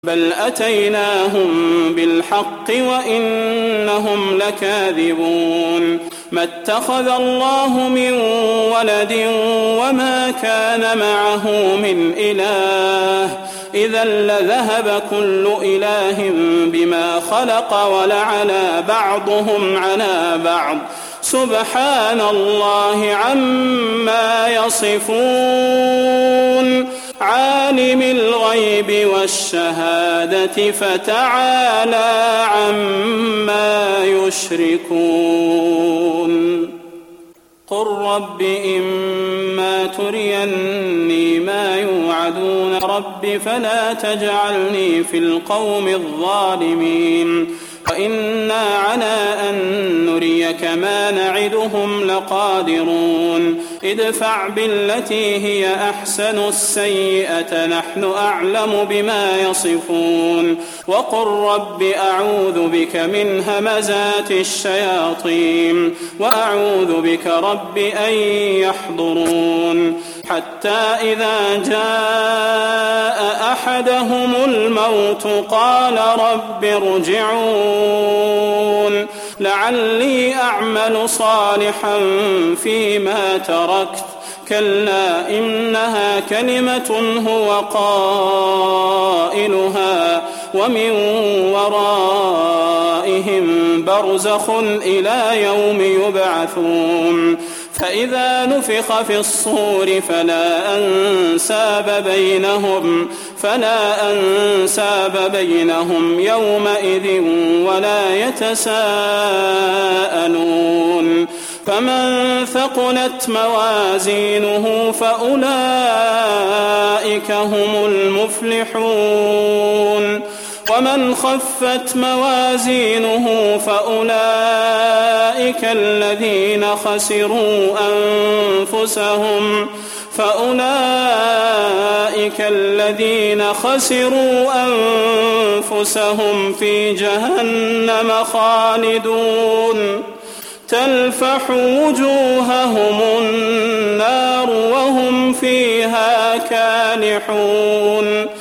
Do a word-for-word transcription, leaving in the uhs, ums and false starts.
بل أتيناهم بالحق وإنهم لكاذبون ما اتخذ الله من ولد وما كان معه من إله إذا لذهب كل إله بما خلق ولعلى بعضهم على بعض سبحان الله عما يصفون عالم الغيب والشهادة فتعالى عما يشركون قل رب إما تريني ما يوعدون رب فلا تجعلني في القوم الظالمين وإنا على أن نريك ما نعدهم لقادرون ادفع بالتي هي أحسن السيئة نحن أعلم بما يصفون وقل رب أعوذ بك من همزات الشياطين وأعوذ بك رب أن يحضرون حتى إذا جاء أحدهم الموت قال رب ارجعون لعلي أعمل صالحا فيما تركت كلا إنها كلمة هو قائلها ومن ورائهم برزخ إلى يوم يبعثون فإذا نفخ في الصور فلا أنساب بينهم فلا أنساب بينهم يومئذ ولا يتساءلون فمن ثقلت موازينه فأولئك هم المفلحون ومن خفت موازينه فأولئك الذين خسروا أنفسهم فأولئك الذين خسروا أنفسهم في جهنم خالدون تلفح وجوههم النار وهم فيها كالحون